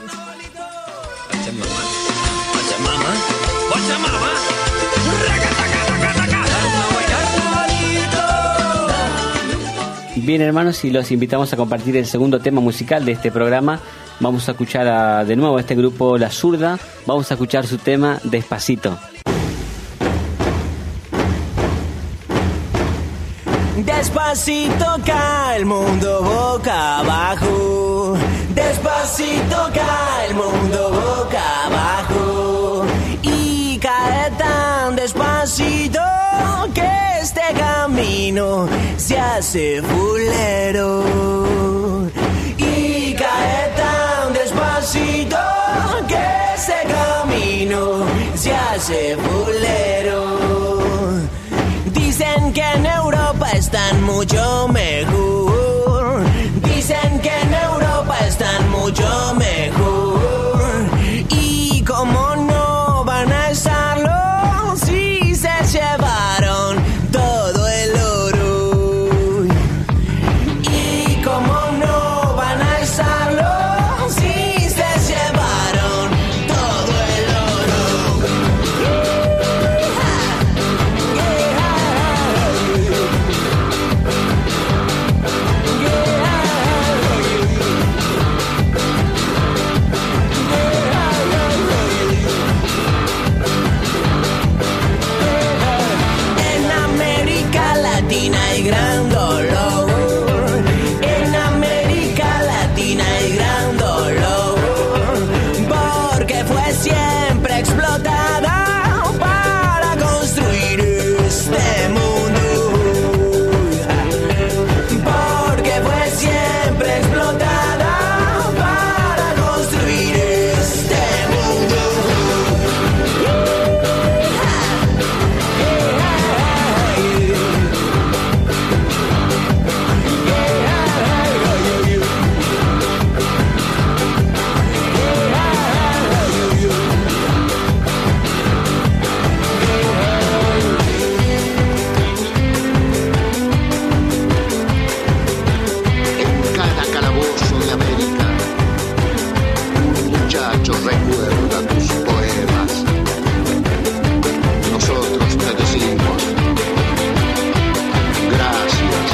Bien, hermanos, y los invitamos a compartir el segundo tema musical de este programa. Vamos a escuchar a, de nuevo a este grupo La Zurda. Vamos a escuchar su tema Despacito. Despacito cae el mundo boca abajo. Despacito cae el mundo boca abajo. Y cae tan despacito que este camino se hace fulero. Y cae tan despacito que este camino se hace fulero. Dicen que en Europa están mucho mejor. Dicen que en Europa están mucho mejor. Y como no van a estarlo si se llevaron todo el oro. Y como no van a estarlo si se llevaron todo el oro. En América Latina hay gran dolor. En América Latina hay gran dolor. Porque fue siempre explotada para construir este mundo. Porque fue siempre explotada para construir este mundo. En cada calabozo de América, un muchacho recuerda tus poemas. Nosotros te decimos gracias.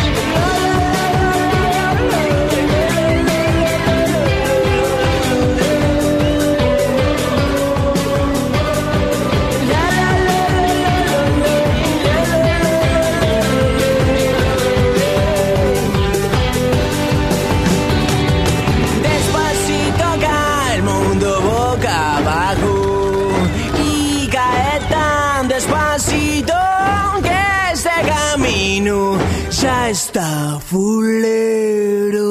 Despacito cae el mundo boca abajo. Y cae tan despacito que este camino ya está fulero.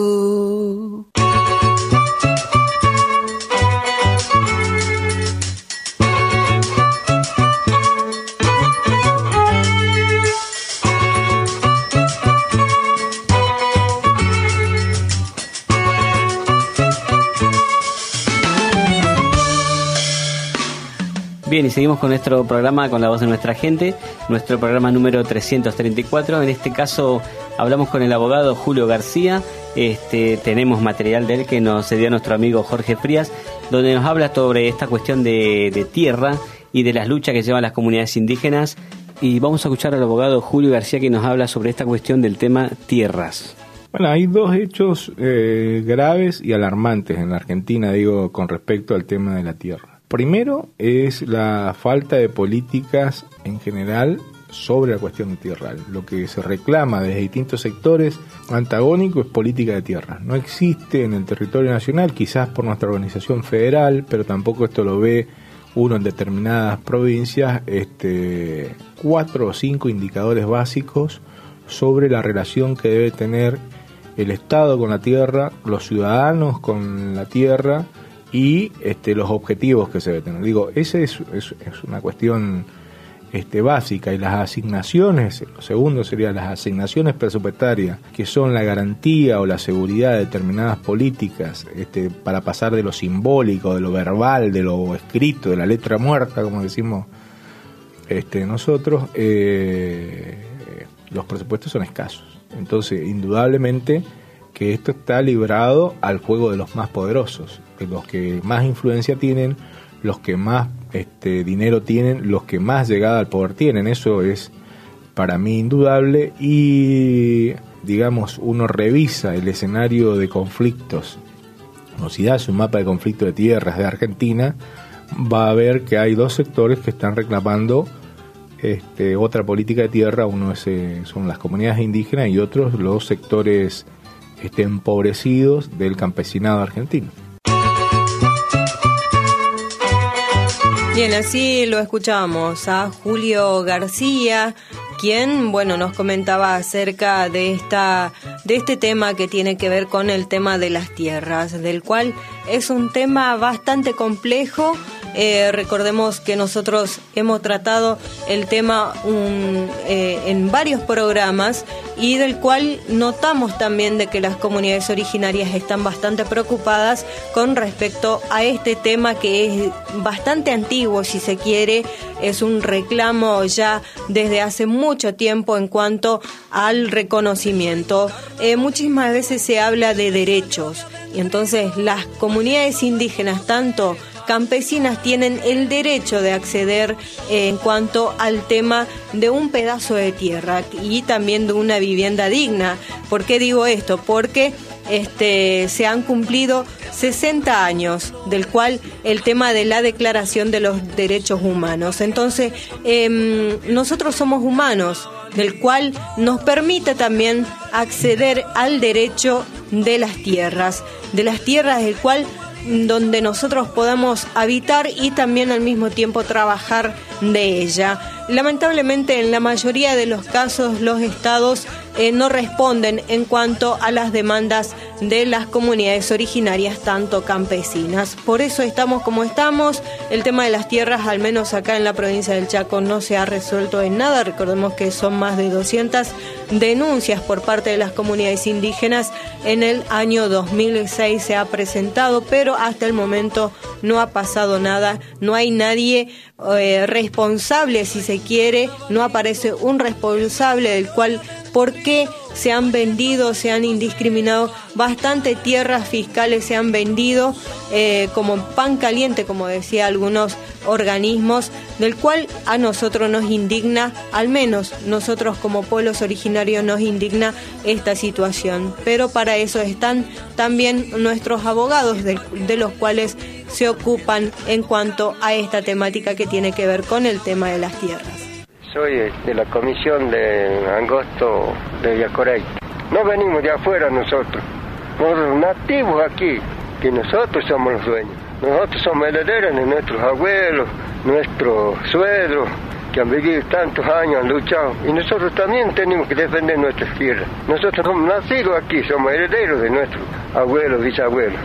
Bien, y seguimos con nuestro programa Con la Voz de Nuestra Gente, nuestro programa número trescientos treinta y cuatro. En este caso hablamos con el abogado Julio García. Este, tenemos material de él que nos cedió nuestro amigo Jorge Frías, donde nos habla sobre esta cuestión de, de tierra y de las luchas que llevan las comunidades indígenas. Y vamos a escuchar al abogado Julio García, que nos habla sobre esta cuestión del tema tierras. Bueno, hay dos hechos eh, graves y alarmantes en la Argentina, digo, con respecto al tema de la tierra. Primero es la falta de políticas en general sobre la cuestión tierral. Lo que se reclama desde distintos sectores antagónicos es política de tierra. No existe en el territorio nacional, quizás por nuestra organización federal, pero tampoco esto lo ve uno en determinadas provincias, este, cuatro o cinco indicadores básicos sobre la relación que debe tener el Estado con la tierra, los ciudadanos con la tierra y este, los objetivos que se debe tener. Digo, esa es, es, es una cuestión este, básica, y las asignaciones, lo segundo serían las asignaciones presupuestarias, que son la garantía o la seguridad de determinadas políticas este, para pasar de lo simbólico, de lo verbal, de lo escrito, de la letra muerta, como decimos este, nosotros, eh, los presupuestos son escasos. Entonces, indudablemente que esto está librado al juego de los más poderosos, de los que más influencia tienen, los que más este, dinero tienen, los que más llegada al poder tienen. Eso es para mí indudable. Y, digamos, uno revisa el escenario de conflictos, o si hace un mapa de conflicto de tierras de Argentina, va a ver que hay dos sectores que están reclamando Este, otra política de tierra. Uno es, eh, son las comunidades indígenas y otros los sectores este, empobrecidos del campesinado argentino. Bien, así lo escuchamos a Julio García, quien, bueno, nos comentaba acerca de esta de este tema que tiene que ver con el tema de las tierras, del cual es un tema bastante complejo. Eh, recordemos que nosotros hemos tratado el tema un, eh, en varios programas, y del cual notamos también de que las comunidades originarias están bastante preocupadas con respecto a este tema, que es bastante antiguo, si se quiere. Es un reclamo ya desde hace mucho tiempo en cuanto al reconocimiento. Eh, muchísimas veces se habla de derechos, y entonces las comunidades indígenas, tanto campesinas, tienen el derecho de acceder eh, en cuanto al tema de un pedazo de tierra y también de una vivienda digna. ¿Por qué digo esto? Porque este, se han cumplido sesenta años, del cual el tema de la Declaración de los Derechos Humanos. Entonces, eh, nosotros somos humanos, del cual nos permite también acceder al derecho de las tierras, de las tierras del cual donde nosotros podamos habitar y también al mismo tiempo trabajar de ella. Lamentablemente, en la mayoría de los casos, los estados eh, no responden en cuanto a las demandas de las comunidades originarias, tanto campesinas. Por eso estamos como estamos. El tema de las tierras, al menos acá en la provincia del Chaco, no se ha resuelto en nada. Recordemos que son más de doscientas denuncias por parte de las comunidades indígenas. En el año dos mil seis se ha presentado, pero hasta el momento no ha pasado nada. No hay nadie eh, responsable, si se quiere. No aparece un responsable del cual, ¿por qué se han vendido, se han indiscriminado bastante tierras fiscales, se han vendido eh, como pan caliente, como decía algunos organismos, del cual a nosotros nos indigna, al menos nosotros como pueblos originarios nos indigna esta situación. Pero para eso están también nuestros abogados, de, de los cuales se ocupan en cuanto a esta temática que tiene que ver con el tema de las tierras. Soy de la comisión de Angosto de Yacorey. No venimos de afuera nosotros, nosotros nativos aquí, que nosotros somos los dueños. Nosotros somos herederos de nuestros abuelos, nuestros suegros, que han vivido tantos años, han luchado. Y nosotros también tenemos que defender nuestras tierras. Nosotros somos nacidos aquí, somos herederos de nuestros abuelos, bisabuelos.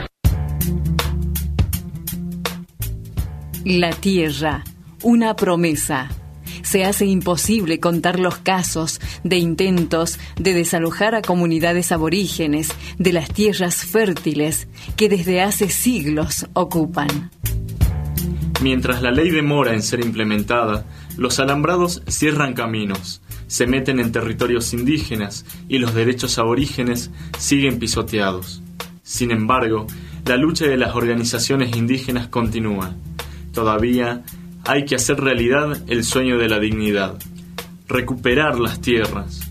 La tierra, una promesa. Se hace imposible contar los casos de intentos de desalojar a comunidades aborígenes de las tierras fértiles que desde hace siglos ocupan. Mientras la ley demora en ser implementada, los alambrados cierran caminos, se meten en territorios indígenas y los derechos aborígenes siguen pisoteados. Sin embargo, la lucha de las organizaciones indígenas continúa. Todavía hay que hacer realidad el sueño de la dignidad, recuperar las tierras.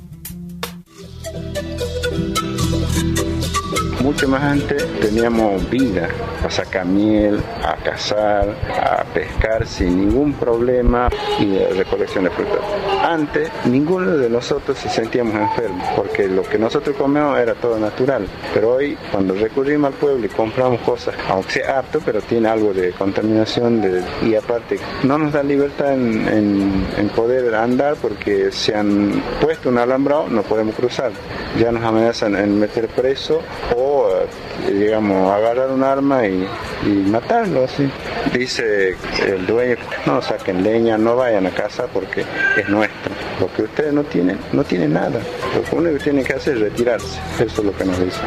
Mucho más antes teníamos vida, a sacar miel, a cazar, a pescar sin ningún problema y de recolección de frutas. Antes ninguno de nosotros se sentíamos enfermos porque lo que nosotros comíamos era todo natural. Pero hoy cuando recurrimos al pueblo y compramos cosas, aunque sea apto, pero tiene algo de contaminación de, y aparte no nos da libertad en, en, en poder andar porque se han puesto un alambrado, no podemos cruzar. Ya nos amenazan en meter preso o digamos, agarrar un arma y, y matarlo, ¿sí? Dice el dueño, no saquen leña, no vayan a casa porque es nuestro. Lo que ustedes no tienen, no tienen nada. Lo único que tienen que hacer es retirarse. Eso es lo que nos dice.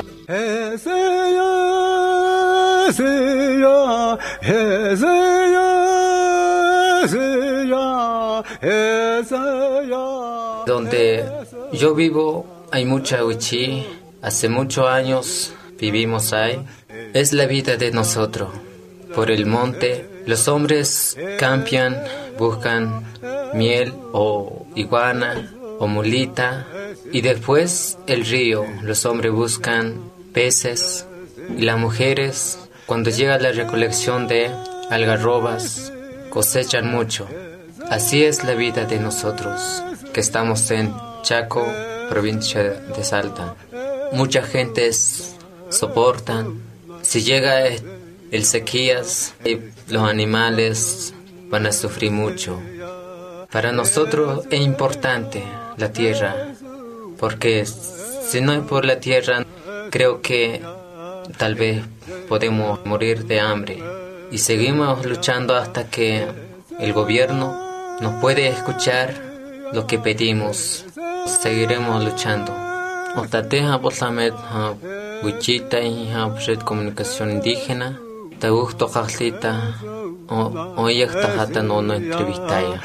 Donde yo vivo hay mucha huichí. Hace muchos años vivimos ahí. Es la vida de nosotros. Por el monte, los hombres campian, buscan miel o iguana o mulita. Y después el río, los hombres buscan peces. Y las mujeres, cuando llega la recolección de algarrobas, cosechan mucho. Así es la vida de nosotros, que estamos en Chaco, provincia de Salta. Mucha gente soportan. Si llega el sequías, los animales van a sufrir mucho. Para nosotros es importante la tierra, porque si no es por la tierra, creo que tal vez podemos morir de hambre. Y seguimos luchando hasta que el gobierno nos puede escuchar lo que pedimos. Seguiremos luchando. Otateja Bosamet Wichita y Red Comunicación Indígena, te gusto Jaslita, hoy esta jata no no entrevistaya.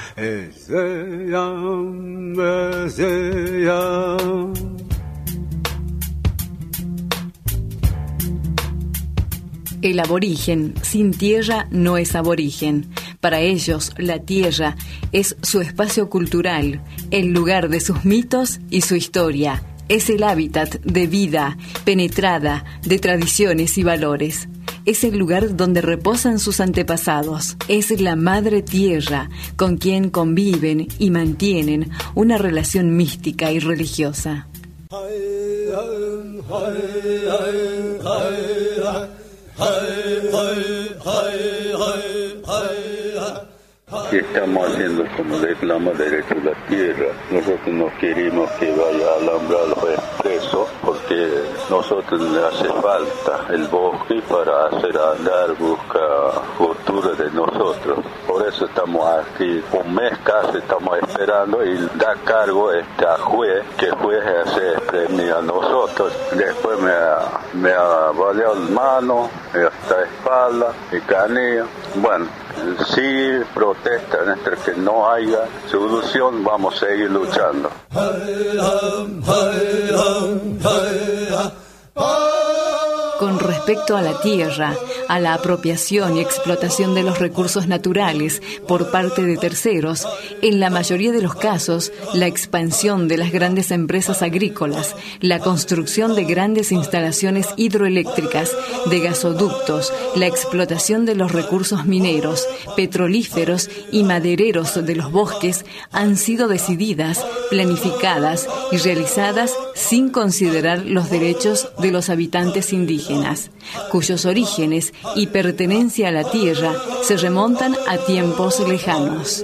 El aborigen sin tierra no es aborigen. Para ellos, la tierra es su espacio cultural, el lugar de sus mitos y su historia. Es el hábitat de vida, penetrada de tradiciones y valores. Es el lugar donde reposan sus antepasados. Es la madre tierra con quien conviven y mantienen una relación mística y religiosa. Y estamos haciendo como reclama derecho a la tierra. Nosotros no queremos que vaya a alambrar los expresos porque nosotros le hace falta el bosque para hacer andar, buscar futuro de nosotros. Por eso estamos aquí, un mes casi estamos esperando y da cargo este a juez, que juez hace premio a nosotros. Después me ha, me ha baleado la mano, esta espalda y canilla. Bueno, si protestan entre que no haya solución, vamos a seguir luchando. Con respecto a la tierra, a la apropiación y explotación de los recursos naturales por parte de terceros, en la mayoría de los casos, la expansión de las grandes empresas agrícolas, la construcción de grandes instalaciones hidroeléctricas, de gasoductos, la explotación de los recursos mineros, petrolíferos y madereros de los bosques han sido decididas, planificadas y realizadas sin considerar los derechos de los habitantes indígenas, cuyos orígenes y pertenencia a la tierra se remontan a tiempos lejanos.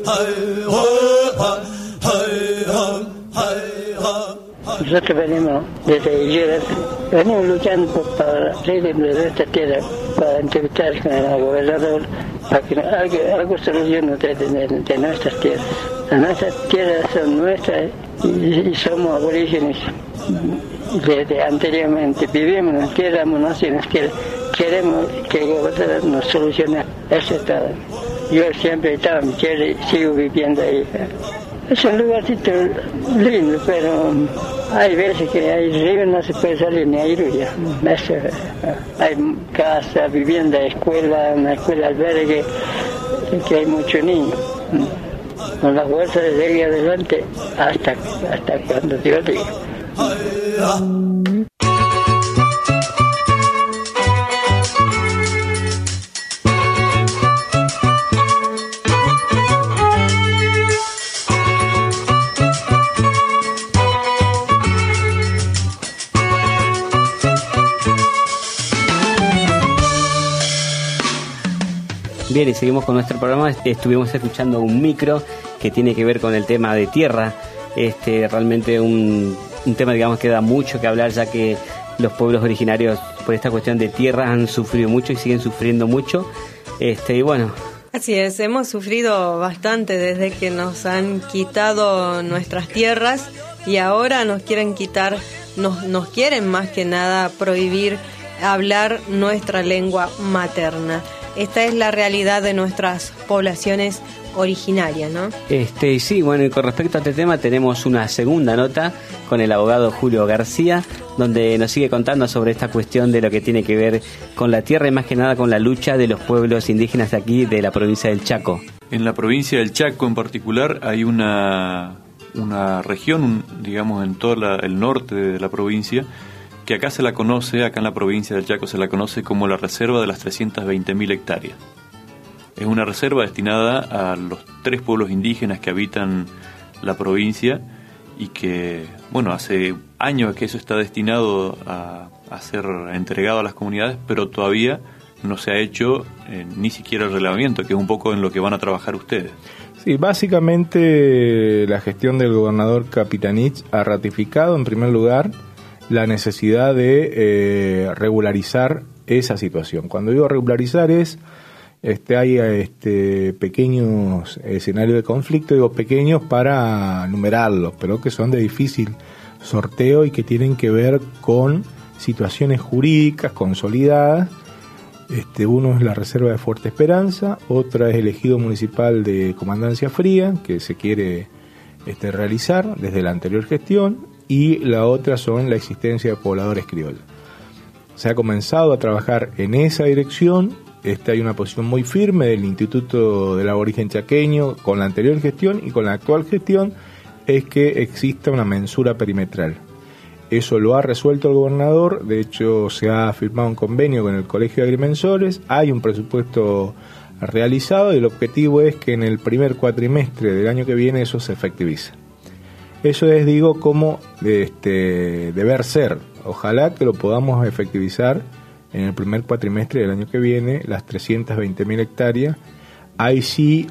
Nosotros venimos desde ayer, venimos luchando para la ley de esta tierra, para entrevistar con el gobernador, para que algo, algo solucione de, de, de nuestras tierras. Nuestras tierras son nuestras y, y somos aborígenes desde anteriormente. Vivimos en la tierra, no naciones, que queremos que el gobernador nos solucione ese estado. yo siempre estaba en mi tierra y sigo viviendo ahí. Es un lugarcito lindo, pero hay veces que ahí arriba no se puede salir ni a ir ya. Hay casa, vivienda, escuela, una escuela albergue, que hay muchos niños. Con la fuerza de seguir adelante hasta, hasta cuando Dios diga. Bien, y seguimos con nuestro programa. Estuvimos escuchando un micro que tiene que ver con el tema de tierra. Este, realmente un, un tema, digamos, que da mucho que hablar, ya que los pueblos originarios por esta cuestión de tierra han sufrido mucho y siguen sufriendo mucho. Este, y bueno. Así es, hemos sufrido bastante desde que nos han quitado nuestras tierras y ahora nos quieren quitar, nos, nos quieren más que nada prohibir hablar nuestra lengua materna. Esta es la realidad de nuestras poblaciones originarias, ¿no? Este, sí, bueno, y con respecto a este tema tenemos una segunda nota con el abogado Julio García, donde nos sigue contando sobre esta cuestión de lo que tiene que ver con la tierra y más que nada con la lucha de los pueblos indígenas de aquí, de la provincia del Chaco. En la provincia del Chaco en particular hay una, una región, un, digamos, en todo la, el norte de la provincia, que acá se la conoce, acá en la provincia del Chaco se la conoce como la reserva de las trescientas veinte mil hectáreas. Es una reserva destinada a los tres pueblos indígenas que habitan la provincia y que, bueno, hace años que eso está destinado a, a ser entregado a las comunidades, pero todavía no se ha hecho eh, ni siquiera el relevamiento, que es un poco en lo que van a trabajar ustedes. Sí, básicamente la gestión del gobernador Capitanich ha ratificado en primer lugar la necesidad de eh, regularizar esa situación. Cuando digo regularizar es, este, hay este, pequeños escenarios de conflicto, digo pequeños para numerarlos, pero que son de difícil sorteo y que tienen que ver con situaciones jurídicas consolidadas. Este, uno es la reserva de Fuerte Esperanza, otra es el ejido municipal de Comandancia Fría, que se quiere este, realizar desde la anterior gestión, y la otra son la existencia de pobladores criollos. Se ha comenzado a trabajar en esa dirección. Este, hay una posición muy firme del Instituto del Aborigen Chaqueño con la anterior gestión y con la actual gestión, es que exista una mensura perimetral. Eso lo ha resuelto el gobernador, de hecho se ha firmado un convenio con el Colegio de Agrimensores, hay un presupuesto realizado y el objetivo es que en el primer cuatrimestre del año que viene eso se efectivice. Eso es, digo, como este, deber ser. Ojalá que lo podamos efectivizar en el primer cuatrimestre del año que viene, las trescientas veinte mil hectáreas. Hay sí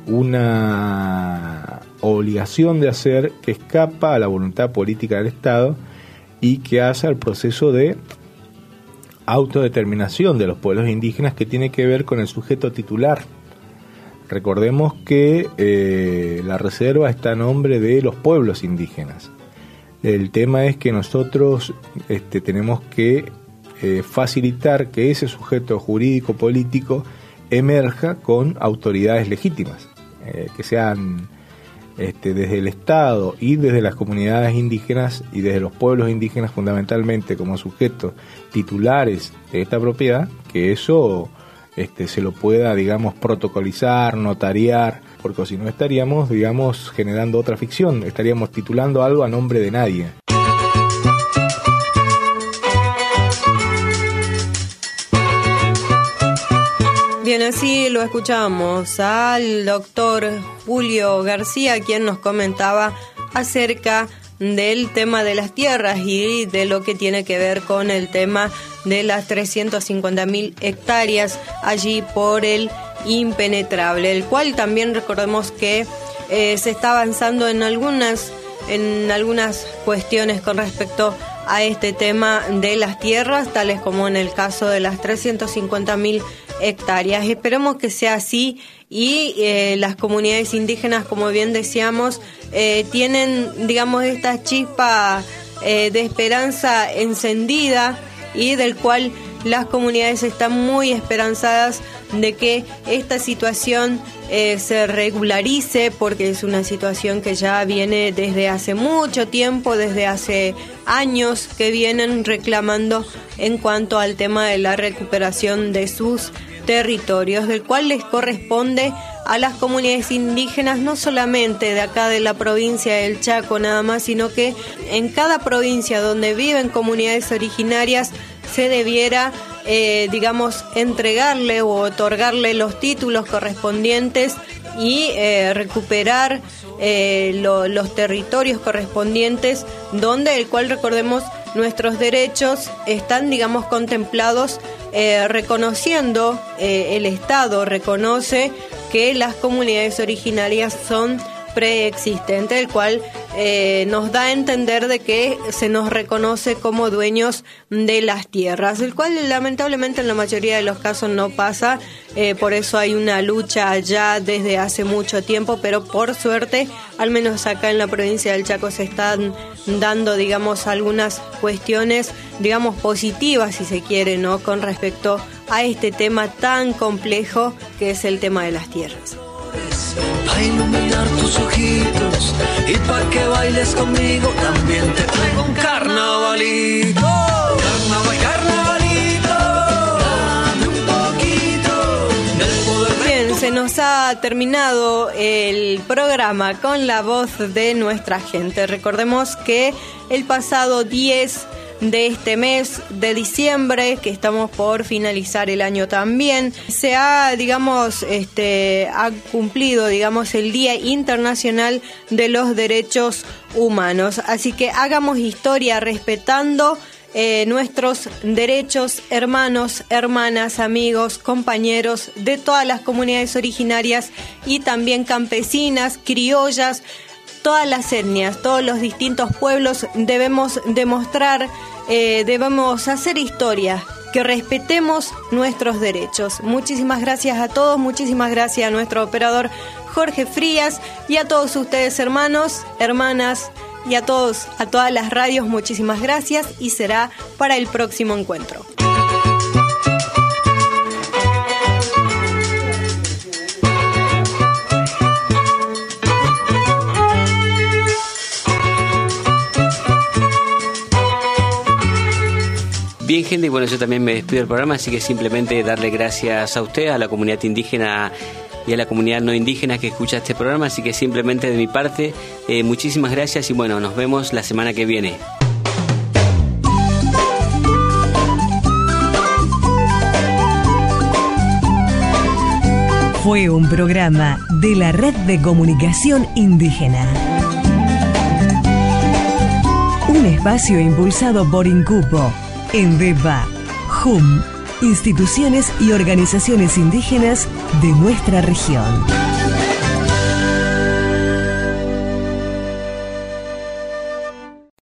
una obligación de hacer que escapa a la voluntad política del Estado y que hace al proceso de autodeterminación de los pueblos indígenas que tiene que ver con el sujeto titular. Recordemos que eh, la reserva está a nombre de los pueblos indígenas. El tema es que nosotros este, tenemos que eh, facilitar que ese sujeto jurídico-político emerja con autoridades legítimas, eh, que sean este, desde el Estado y desde las comunidades indígenas y desde los pueblos indígenas fundamentalmente como sujetos titulares de esta propiedad, que eso este, se lo pueda, digamos, protocolizar, notariar, porque si no estaríamos, digamos, generando otra ficción, estaríamos titulando algo a nombre de nadie. Bien, así lo escuchamos al doctor Julio García, quien nos comentaba acerca del tema de las tierras y de lo que tiene que ver con el tema de las trescientas cincuenta mil hectáreas allí por el impenetrable, el cual también recordemos que eh, se está avanzando en algunas, en algunas cuestiones con respecto a este tema de las tierras, tales como en el caso de las trescientas cincuenta mil hectáreas. Esperemos que sea así y eh, las comunidades indígenas, como bien decíamos, eh, tienen, digamos, esta chispa eh, de esperanza encendida y del cual las comunidades están muy esperanzadas de que esta situación eh, se regularice, porque es una situación que ya viene desde hace mucho tiempo, desde hace años que vienen reclamando en cuanto al tema de la recuperación de sus territorios, del cual les corresponde a las comunidades indígenas, no solamente de acá de la provincia del Chaco nada más, sino que en cada provincia donde viven comunidades originarias se debiera, eh, digamos, entregarle o otorgarle los títulos correspondientes y eh, recuperar eh, lo, los territorios correspondientes, donde el cual, recordemos, nuestros derechos están, digamos, contemplados, eh, reconociendo, eh, el Estado reconoce que las comunidades originarias son preexistentes, el cual eh, nos da a entender de que se nos reconoce como dueños de las tierras, el cual lamentablemente en la mayoría de los casos no pasa, eh, por eso hay una lucha allá desde hace mucho tiempo, pero por suerte, al menos acá en la provincia del Chaco se están dando, digamos, algunas cuestiones, digamos, positivas, si se quiere, ¿no?, con respecto a este tema tan complejo que es el tema de las tierras. Pa' iluminar tus ojitos y pa' que bailes conmigo, también te traigo un carnavalito. Carnaval, carnavalito, dame un poquito del poder de... Bien, se nos ha terminado el programa con la voz de nuestra gente. Recordemos que el pasado diez de este mes de diciembre, que estamos por finalizar el año también, se ha, digamos, este, ha cumplido, digamos, el Día Internacional de los Derechos Humanos. Así que hagamos historia respetando eh, nuestros derechos, hermanos, hermanas, amigos, compañeros de todas las comunidades originarias y también campesinas, criollas, todas las etnias, todos los distintos pueblos. Debemos demostrar, eh, debemos hacer historia, que respetemos nuestros derechos. Muchísimas gracias a todos, muchísimas gracias a nuestro operador Jorge Frías y a todos ustedes, hermanos, hermanas, y a todos, a todas las radios, muchísimas gracias y será para el próximo encuentro. Bien, gente, y bueno, yo también me despido del programa, así que simplemente darle gracias a usted, a la comunidad indígena y a la comunidad no indígena que escucha este programa, así que simplemente de mi parte, eh, muchísimas gracias y bueno, nos vemos la semana que viene. Fue un programa de la Red de Comunicación Indígena. Un espacio impulsado por INCUPO, ENDEPA, J U M, instituciones y organizaciones indígenas de nuestra región.